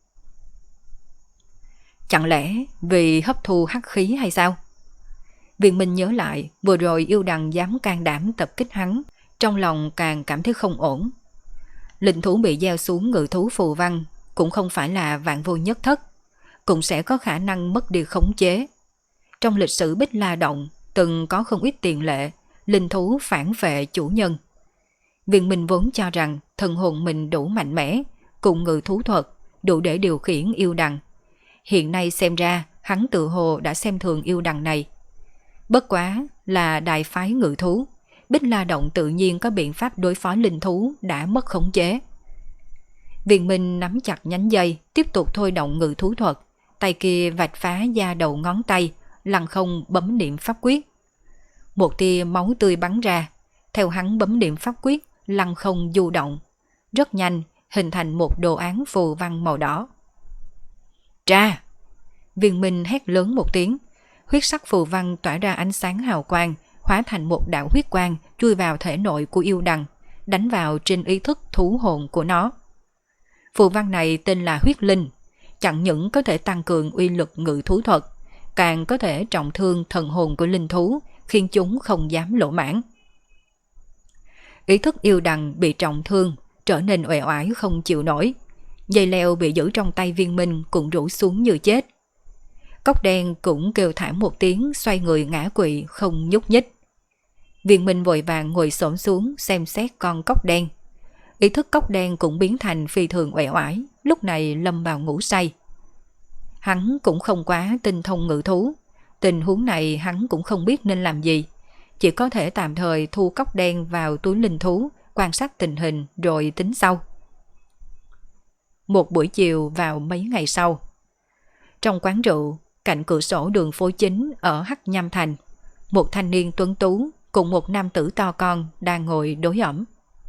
Chẳng lẽ vì hấp thu hắc khí hay sao? Viên Minh nhớ lại vừa rồi yêu đằng dám can đảm tập kích hắn, trong lòng càng cảm thấy không ổn. Linh thú bị gieo xuống ngự thú phù văn cũng không phải là vạn vô nhất thất, cũng sẽ có khả năng mất đi khống chế. Trong lịch sử Bích La Động từng có không ít tiền lệ linh thú phản vệ chủ nhân. Viên Minh vốn cho rằng thần hồn mình đủ mạnh mẽ, cùng ngự thú thuật đủ để điều khiển yêu đằng. Hiện nay xem ra hắn tự hồ đã xem thường yêu đằng này. Bất quá là đại phái ngự thú, Bích La Động tự nhiên có biện pháp đối phó linh thú đã mất khống chế. Viên Minh nắm chặt nhánh dây, tiếp tục thôi động ngự thú thuật, tay kia vạch phá da đầu ngón tay, lăng không bấm niệm pháp quyết. Một tia máu tươi bắn ra, theo hắn bấm niệm pháp quyết, lăng không du động. Rất nhanh, hình thành một đồ án phù văn màu đỏ. Ra! Viên Minh hét lớn một tiếng, huyết sắc phù văn tỏa ra ánh sáng hào quang, hóa thành một đạo huyết quang chui vào thể nội của yêu đằng, đánh vào trên ý thức thú hồn của nó. Phù văn này tên là huyết linh, chẳng những có thể tăng cường uy lực ngự thú thuật, càng có thể trọng thương thần hồn của linh thú, khiến chúng không dám lỗ mãn. Ý thức yêu đằng bị trọng thương, trở nên uể oải không chịu nổi. Dây leo bị giữ trong tay Viên Minh cũng rủ xuống như chết. Cóc đen cũng kêu thảm một tiếng, xoay người ngã quỵ không nhúc nhích. Viên Minh vội vàng ngồi xổm xuống xem xét con cóc đen. Ý thức cóc đen cũng biến thành phi thường uể oải, lúc này lâm vào ngủ say. Hắn cũng không quá tinh thông ngự thú, tình huống này hắn cũng không biết nên làm gì, chỉ có thể tạm thời thu cóc đen vào túi linh thú, quan sát tình hình rồi tính sau. Một buổi chiều vào mấy ngày sau, trong quán rượu cạnh cửa sổ đường phố chính ở Hắc Nham Thành, một thanh niên tuấn tú cùng một nam tử to con đang ngồi đối ẩm.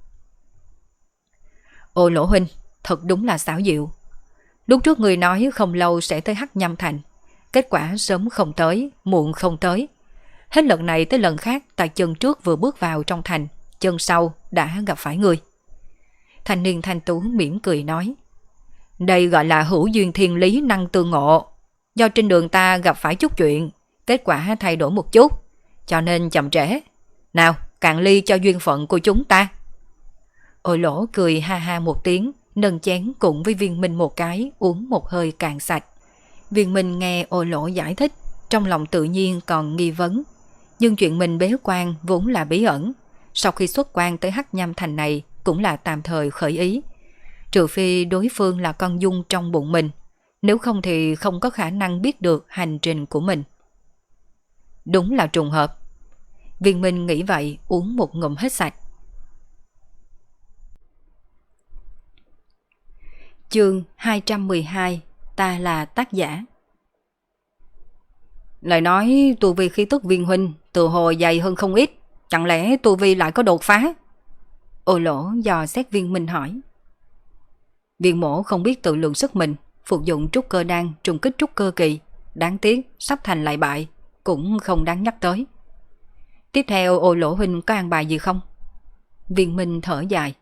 Ô Lỗ huynh, thật đúng là xảo diệu. Lúc trước người nói không lâu sẽ tới Hắc Nham Thành, kết quả sớm không tới, muộn không tới. Hết lần này tới lần khác, tại chân trước vừa bước vào trong thành, chân sau đã gặp phải người. Thanh niên thanh tú mỉm cười nói, đây gọi là hữu duyên thiên lý năng tương ngộ. Do trên đường ta gặp phải chút chuyện, kết quả thay đổi một chút, cho nên chậm trễ. Nào, cạn ly cho duyên phận của chúng ta. Ôi Lỗ cười ha ha một tiếng, nâng chén cùng với Viên Minh một cái, uống một hơi cạn sạch. Viên Minh nghe Ô Lỗ giải thích, trong lòng tự nhiên còn nghi vấn. Nhưng chuyện mình bế quan vốn là bí ẩn, sau khi xuất quan tới Hắc Nham Thành này cũng là tạm thời khởi ý. Trừ phi đối phương là con dung trong bụng mình, nếu không thì không có khả năng biết được hành trình của mình. Đúng là trùng hợp. Viên Minh nghĩ vậy, uống một ngụm hết sạch. Chương 212, ta là tác giả. Lời nói tu vi khí tức Viên huynh từ hồi dày hơn không ít, chẳng lẽ tu vi lại có đột phá? Ô Lỗ dò xét Viên Minh hỏi. Viên mổ không biết tự lượng sức mình, phục dụng trúc cơ đan trùng kích trúc cơ kỳ, đáng tiếc sắp thành lại bại, cũng không đáng nhắc tới. Tiếp theo Ô Lỗ huynh có an bài gì không? Viên Minh thở dài.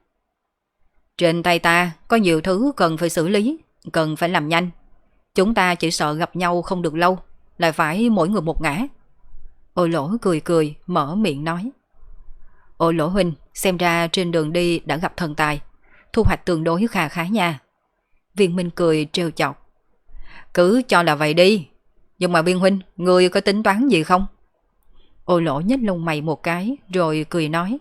Trên tay ta có nhiều thứ cần phải xử lý, cần phải làm nhanh. Chúng ta chỉ sợ gặp nhau không được lâu, lại phải mỗi người một ngã. Ô Lỗ cười cười, mở miệng nói. Ô Lỗ huynh, xem ra trên đường đi đã gặp thần tài, thu hoạch tương đối khá khá nha. Viên Minh cười trêu chọc. Cứ cho là vậy đi. Nhưng mà Viên huynh, ngươi có tính toán gì không? Ô Lỗ nhếch lông mày một cái rồi cười nói.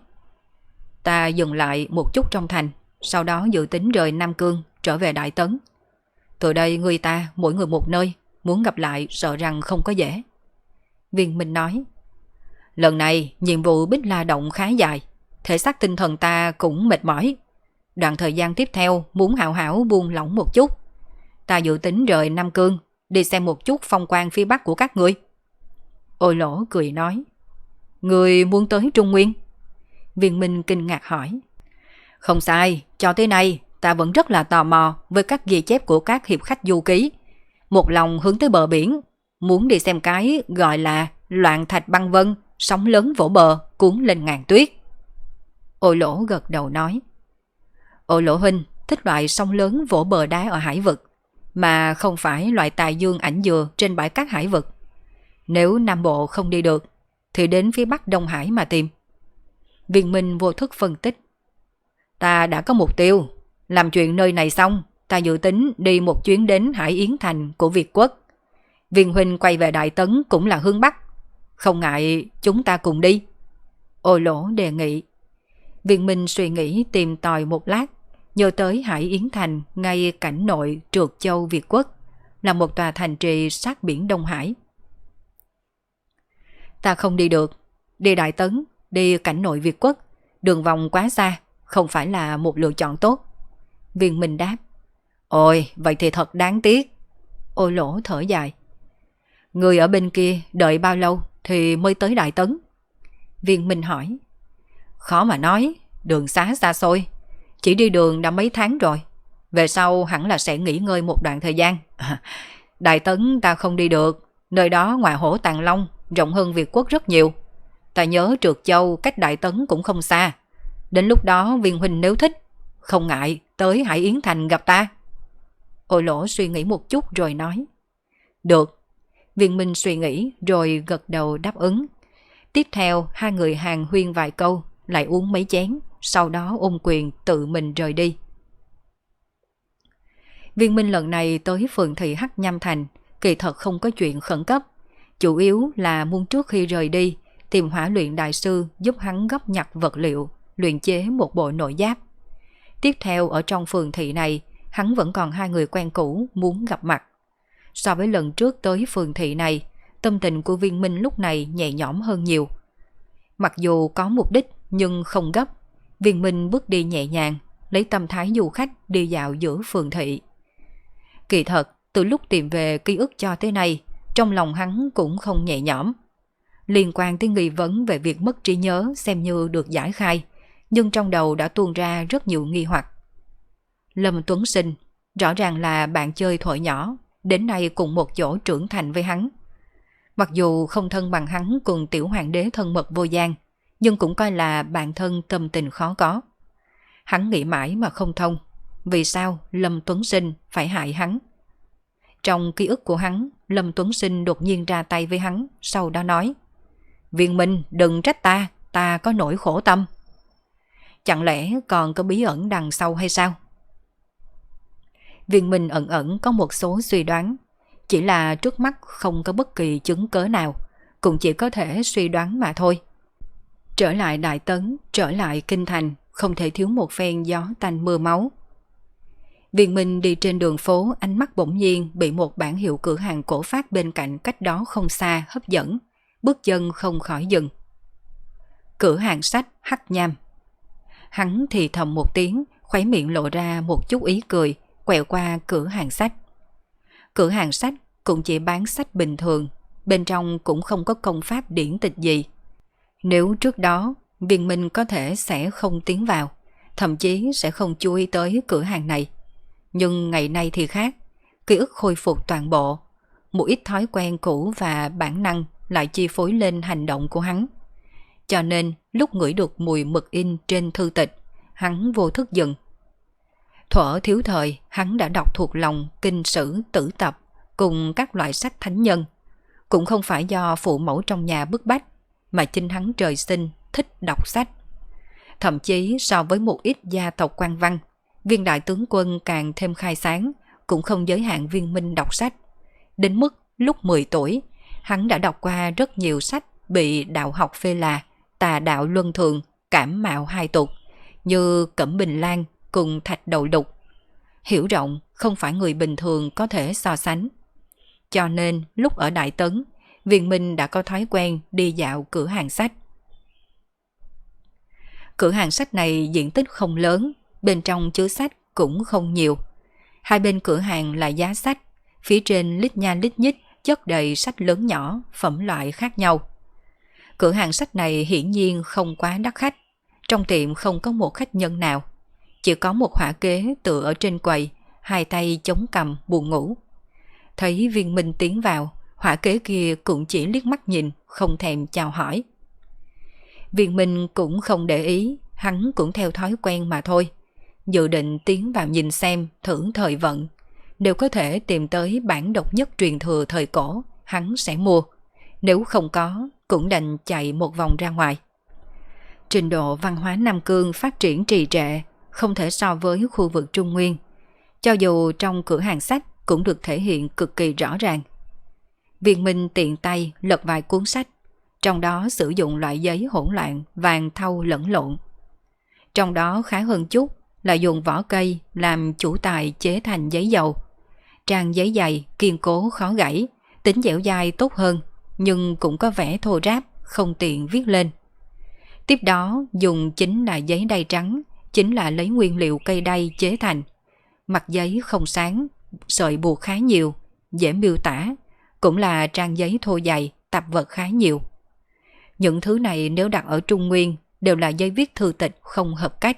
Ta dừng lại một chút trong thành, sau đó dự tính rời Nam Cương trở về Đại Tấn. Từ đây người ta mỗi người một nơi, muốn gặp lại sợ rằng không có dễ. Viên Minh nói. Lần này nhiệm vụ Bích La Động khá dài, thể xác tinh thần ta cũng mệt mỏi. Đoạn thời gian tiếp theo muốn hảo hảo buông lỏng một chút. Ta dự tính rời Nam Cương, đi xem một chút phong quang phía bắc của các ngươi. Ô Lỗ cười nói. Ngươi muốn tới Trung Nguyên? Viên Minh kinh ngạc hỏi. Không sai, cho tới nay ta vẫn rất là tò mò với các ghi chép của các hiệp khách du ký. Một lòng hướng tới bờ biển, muốn đi xem cái gọi là loạn thạch băng vân, sóng lớn vỗ bờ, cuốn lên ngàn tuyết. Ô Lỗ gật đầu nói. Ô Lỗ huynh thích loại sóng lớn vỗ bờ đá ở hải vực, mà không phải loại tài dương ảnh dừa trên bãi cát hải vực. Nếu Nam Bộ không đi được, thì đến phía bắc Đông Hải mà tìm. Viên Minh vô thức phân tích. Ta đã có mục tiêu, làm chuyện nơi này xong, ta dự tính đi một chuyến đến Hải Yến Thành của Việt Quốc. Viên huynh quay về Đại Tấn cũng là hướng Bắc, không ngại chúng ta cùng đi. Ô Lỗ đề nghị. Viên Minh suy nghĩ tìm tòi một lát, nhớ tới Hải Yến Thành ngay cảnh nội Trượt Châu Việt Quốc, là một tòa thành trì sát biển Đông Hải. Ta không đi được, đi Đại Tấn, đi cảnh nội Việt Quốc, đường vòng quá xa, không phải là một lựa chọn tốt. Viên Minh đáp. Ôi, vậy thì thật đáng tiếc. Ô Lỗ thở dài. Người ở bên kia đợi bao lâu thì mới tới Đại Tấn? Viên Minh hỏi. Khó mà nói, đường xá xa xôi, chỉ đi đường đã mấy tháng rồi. Về sau hẳn là sẽ nghỉ ngơi một đoạn thời gian. Đại Tấn ta không đi được, nơi đó ngoài hổ Tàng Long rộng hơn Việt Quốc rất nhiều. Ta nhớ Trượt Châu cách Đại Tấn cũng không xa. Đến lúc đó Viên huynh nếu thích, không ngại tới Hải Yến Thành gặp ta. Ô Lỗ suy nghĩ một chút rồi nói. Được. Viên Minh suy nghĩ rồi gật đầu đáp ứng. Tiếp theo hai người hàn huyên vài câu, lại uống mấy chén, sau đó ôm quyền tự mình rời đi. Viên Minh lần này tới phường thị Hắc Nham Thành kỳ thật không có chuyện khẩn cấp, chủ yếu là muốn trước khi rời đi tìm Hỏa Luyện đại sư giúp hắn gấp nhặt vật liệu, luyện chế một bộ nội giáp. Tiếp theo ở trong phường thị này, hắn vẫn còn hai người quen cũ muốn gặp mặt. So với lần trước tới phường thị này, tâm tình của Viên Minh lúc này nhẹ nhõm hơn nhiều. Mặc dù có mục đích nhưng không gấp, Viên Minh bước đi nhẹ nhàng, lấy tâm thái du khách đi dạo giữa phường thị. Kỳ thật, từ lúc tìm về ký ức cho tới nay, trong lòng hắn cũng không nhẹ nhõm. Liên quan tới nghi vấn về việc mất trí nhớ xem như được giải khai, nhưng trong đầu đã tuôn ra rất nhiều nghi hoặc. Lâm Tuấn Sinh, rõ ràng là bạn chơi thuở nhỏ, đến nay cùng một chỗ trưởng thành với hắn. Mặc dù không thân bằng hắn cùng tiểu hoàng đế thân mật vô gian, nhưng cũng coi là bạn thân tâm tình khó có. Hắn nghĩ mãi mà không thông, vì sao Lâm Tuấn Sinh phải hại hắn. Trong ký ức của hắn, Lâm Tuấn Sinh đột nhiên ra tay với hắn, sau đó nói: Viên Minh đừng trách ta, ta có nỗi khổ tâm. Chẳng lẽ còn có bí ẩn đằng sau hay sao? Viên Minh ẩn ẩn có một số suy đoán, chỉ là trước mắt không có bất kỳ chứng cớ nào, cũng chỉ có thể suy đoán mà thôi. Trở lại Đại Tấn, trở lại Kinh Thành, không thể thiếu một phen gió tanh mưa máu. Viên Minh đi trên đường phố, ánh mắt bỗng nhiên bị một bảng hiệu cửa hàng cổ phát bên cạnh cách đó không xa hấp dẫn, bước chân không khỏi dừng. Cửa hàng sách Hắc Nham. Hắn thì thầm một tiếng, khóe miệng lộ ra một chút ý cười, quẹo qua cửa hàng sách. Cửa hàng sách cũng chỉ bán sách bình thường, bên trong cũng không có công pháp điển tịch gì. Nếu trước đó Viên Minh có thể sẽ không tiến vào, thậm chí sẽ không chú ý tới cửa hàng này. Nhưng ngày nay thì khác, ký ức khôi phục toàn bộ, một ít thói quen cũ và bản năng lại chi phối lên hành động của hắn. Cho nên lúc ngửi được mùi mực in trên thư tịch, hắn vô thức dừng. Thuở thiếu thời, hắn đã đọc thuộc lòng kinh sử tử tập cùng các loại sách thánh nhân. Cũng không phải do phụ mẫu trong nhà bức bách, mà chính hắn trời sinh thích đọc sách. Thậm chí so với một ít gia tộc quan văn, Viên đại tướng quân càng thêm khai sáng, cũng không giới hạn Viên Minh đọc sách. Đến mức lúc 10 tuổi, hắn đã đọc qua rất nhiều sách bị đạo học phê là tà đạo luân thường, cảm mạo hai tục, như Cẩm Bình Lan cùng Thạch Đầu Lục. Hiểu rộng không phải người bình thường có thể so sánh. Cho nên lúc ở Đại Tấn, Viên Minh đã có thói quen đi dạo cửa hàng sách. Cửa hàng sách này diện tích không lớn, bên trong chứa sách cũng không nhiều. Hai bên cửa hàng là giá sách, phía trên lít nha lít nhít chất đầy sách lớn nhỏ, phẩm loại khác nhau. Cửa hàng sách này hiển nhiên không quá đắt khách, trong tiệm không có một khách nhân nào. Chỉ có một hỏa kế tựa ở trên quầy, hai tay chống cằm buồn ngủ. Thấy Viên Minh tiến vào, hỏa kế kia cũng chỉ liếc mắt nhìn, không thèm chào hỏi. Viên Minh cũng không để ý, hắn cũng theo thói quen mà thôi. Dự định tiến vào nhìn xem, thử thời vận. Nếu có thể tìm tới bản độc nhất truyền thừa thời cổ, hắn sẽ mua. Nếu không có, cũng đành chạy một vòng ra ngoài. Trình độ văn hóa Nam Cương phát triển trì trệ, không thể so với khu vực Trung Nguyên. Cho dù trong cửa hàng sách cũng được thể hiện cực kỳ rõ ràng. Viên Minh tiện tay lật vài cuốn sách, trong đó sử dụng loại giấy hỗn loạn vàng thau lẫn lộn. Trong đó khá hơn chút là dùng vỏ cây làm chủ tài chế thành giấy dầu. Trang giấy dày, kiên cố khó gãy, tính dẻo dai tốt hơn, nhưng cũng có vẻ thô ráp, không tiện viết lên. Tiếp đó dùng chính là giấy đay trắng, chính là lấy nguyên liệu cây đay chế thành. Mặt giấy không sáng, sợi buộc khá nhiều, dễ miêu tả, cũng là trang giấy thô dày, tạp vật khá nhiều. Những thứ này nếu đặt ở Trung Nguyên đều là giấy viết thư tịch không hợp cách.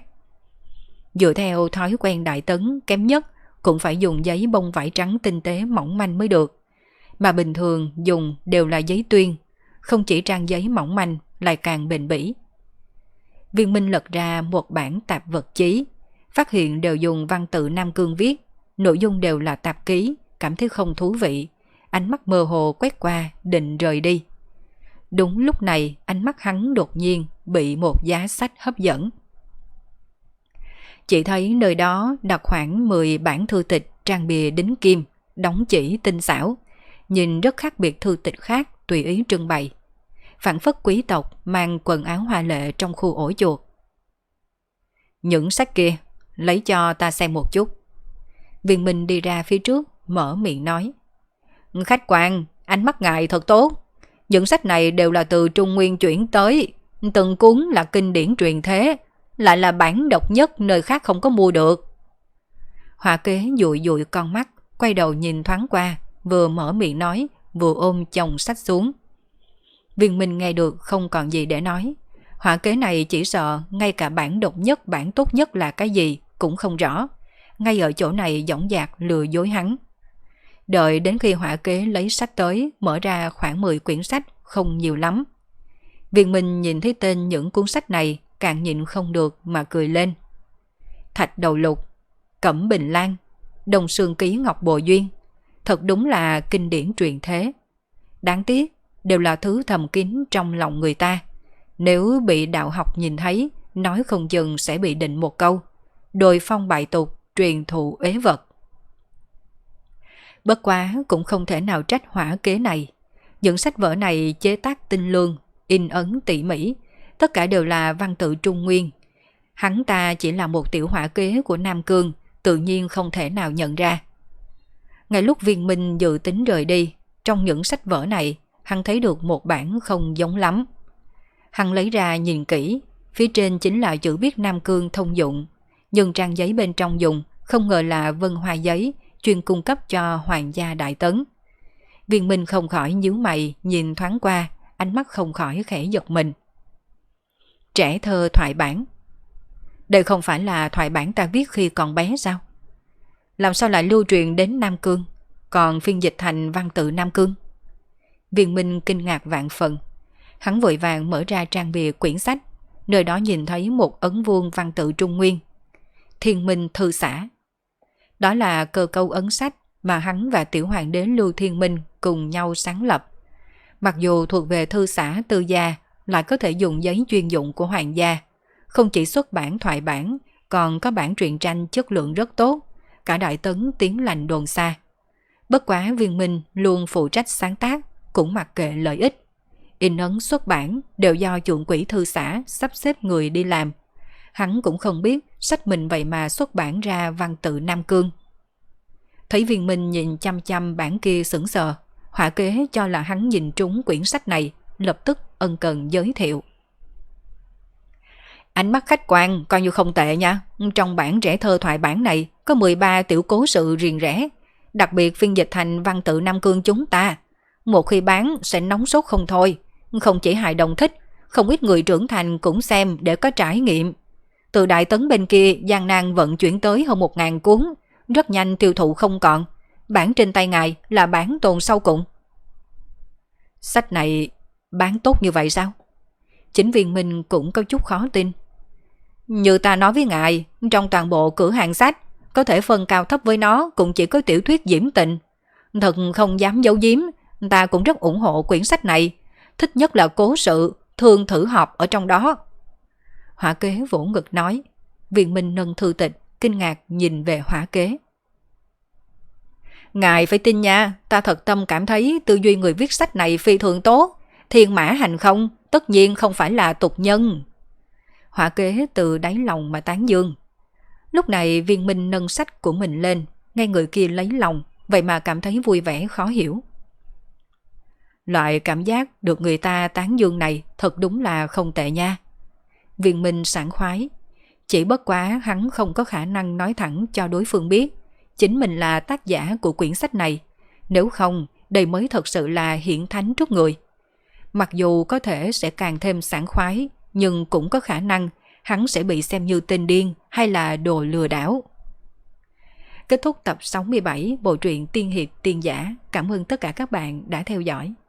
Dựa theo thói quen Đại Tấn, kém nhất cũng phải dùng giấy bông vải trắng tinh tế mỏng manh mới được. Mà bình thường dùng đều là giấy tuyên, không chỉ trang giấy mỏng manh lại càng bền bỉ. Viên Minh lật ra một bản tạp vật chí, phát hiện đều dùng văn tự Nam Cương viết, nội dung đều là tạp ký, cảm thấy không thú vị, ánh mắt mơ hồ quét qua định rời đi. Đúng lúc này ánh mắt hắn đột nhiên bị một giá sách hấp dẫn. Chỉ thấy nơi đó đặt khoảng 10 bản thư tịch trang bìa đính kim, đóng chỉ tinh xảo, nhìn rất khác biệt thư tịch khác tùy ý trưng bày. Phản phất quý tộc mang quần áo hoa lệ trong khu ổ chuột. Những sách kia, lấy cho ta xem một chút. Viên Minh đi ra phía trước, mở miệng nói. Khách quan, ánh mắt ngài thật tốt. Những sách này đều là từ Trung Nguyên chuyển tới, từng cuốn là kinh điển truyền thế, lại là bản độc nhất nơi khác không có mua được. Họa kế dụi dụi con mắt, quay đầu nhìn thoáng qua, vừa mở miệng nói, vừa ôm chồng sách xuống. Viên Minh nghe được không còn gì để nói. Họa kế này chỉ sợ ngay cả bản độc nhất, bản tốt nhất là cái gì cũng không rõ. Ngay ở chỗ này dõng dạc lừa dối hắn. Đợi đến khi họa kế lấy sách tới, mở ra khoảng 10 quyển sách, không nhiều lắm. Viên Minh nhìn thấy tên những cuốn sách này, càng nhịn không được mà cười lên. Thạch Đầu Lục, Cẩm Bình Lan, Đồng Sương Ký Ngọc Bồ Duyên, thật đúng là kinh điển truyền thế. Đáng tiếc, đều là thứ thầm kín trong lòng người ta. Nếu bị đạo học nhìn thấy, nói không chừng sẽ bị định một câu: đồi phong bại tục, truyền thụ ế vật. Bất quá cũng không thể nào trách hỏa kế này. Những sách vở này chế tác tinh lương, in ấn tỉ mỉ, tất cả đều là văn tự Trung Nguyên. Hắn ta chỉ là một tiểu hỏa kế của Nam Cương, tự nhiên không thể nào nhận ra. Ngay lúc Viên Minh dự tính rời đi, trong những sách vở này, hắn thấy được một bản không giống lắm. Hắn lấy ra nhìn kỹ, phía trên chính là chữ viết Nam Cương thông dụng, nhưng trang giấy bên trong dùng không ngờ là vân hoa giấy, chuyên cung cấp cho hoàng gia Đại Tấn. Viên Minh không khỏi nhíu mày nhìn thoáng qua, ánh mắt không khỏi khẽ giật mình. Trẻ thơ thoại bản. Đây không phải là thoại bản ta viết khi còn bé sao? Làm sao lại lưu truyền đến Nam Cương, còn phiên dịch thành văn tự Nam Cương? Viên Minh kinh ngạc vạn phần. Hắn vội vàng mở ra trang bìa quyển sách, nơi đó nhìn thấy một ấn vuông văn tự Trung Nguyên. Thiên Minh Thư Xã. Đó là cơ cấu ấn sách mà hắn và tiểu hoàng đế Lưu Thiên Minh cùng nhau sáng lập. Mặc dù thuộc về thư xã tư gia, lại có thể dùng giấy chuyên dụng của hoàng gia. Không chỉ xuất bản thoại bản, còn có bản truyện tranh chất lượng rất tốt, cả Đại Tấn tiếng lành đồn xa. Bất quá Viên Minh luôn phụ trách sáng tác, cũng mặc kệ lợi ích. In ấn xuất bản đều do chuộng quỹ thư xã sắp xếp người đi làm. Hắn cũng không biết sách mình vậy mà xuất bản ra văn tự Nam Cương. Thấy Viên Minh nhìn chăm chăm bản kia sững sờ, hỏa kế cho là hắn nhìn trúng quyển sách này, lập tức ân cần giới thiệu. Ánh mắt khách quan coi như không tệ nha. Trong bản trẻ thơ thoại bản này có 13 tiểu cố sự riêng rẽ, đặc biệt phiên dịch thành văn tự Nam Cương chúng ta. Một khi bán sẽ nóng sốt không thôi. Không chỉ hài đồng thích, không ít người trưởng thành cũng xem để có trải nghiệm. Từ Đại Tấn bên kia gian nan vận chuyển tới hơn 1000 cuốn, rất nhanh tiêu thụ không còn. Bản trên tay ngài là bản tồn sau cùng. Sách này bán tốt như vậy sao? Chính Viên Minh cũng có chút khó tin. Như ta nói với ngài, trong toàn bộ cửa hàng sách, có thể phân cao thấp với nó cũng chỉ có tiểu thuyết Diễm Tình. Thật không dám giấu giếm, ta cũng rất ủng hộ quyển sách này. Thích nhất là cố sự, thường thử học ở trong đó. Hỏa kế vỗ ngực nói. Viên Minh nâng thư tịch, kinh ngạc nhìn về hỏa kế. Ngài phải tin nha, ta thật tâm cảm thấy tư duy người viết sách này phi thường tốt. Thiên mã hành không, tất nhiên không phải là tục nhân. Hỏa kế từ đáy lòng mà tán dương. Lúc này Viên Minh nâng sách của mình lên, ngay người kia lấy lòng, vậy mà cảm thấy vui vẻ khó hiểu. Loại cảm giác được người ta tán dương này thật đúng là không tệ nha. Viên Minh sảng khoái. Chỉ bất quá hắn không có khả năng nói thẳng cho đối phương biết chính mình là tác giả của quyển sách này. Nếu không, đây mới thật sự là hiển thánh trước người. Mặc dù có thể sẽ càng thêm sảng khoái, nhưng cũng có khả năng hắn sẽ bị xem như tên điên hay là đồ lừa đảo. Kết thúc tập 67 bộ truyện Tiên Hiệp Tiên Giả. Cảm ơn tất cả các bạn đã theo dõi.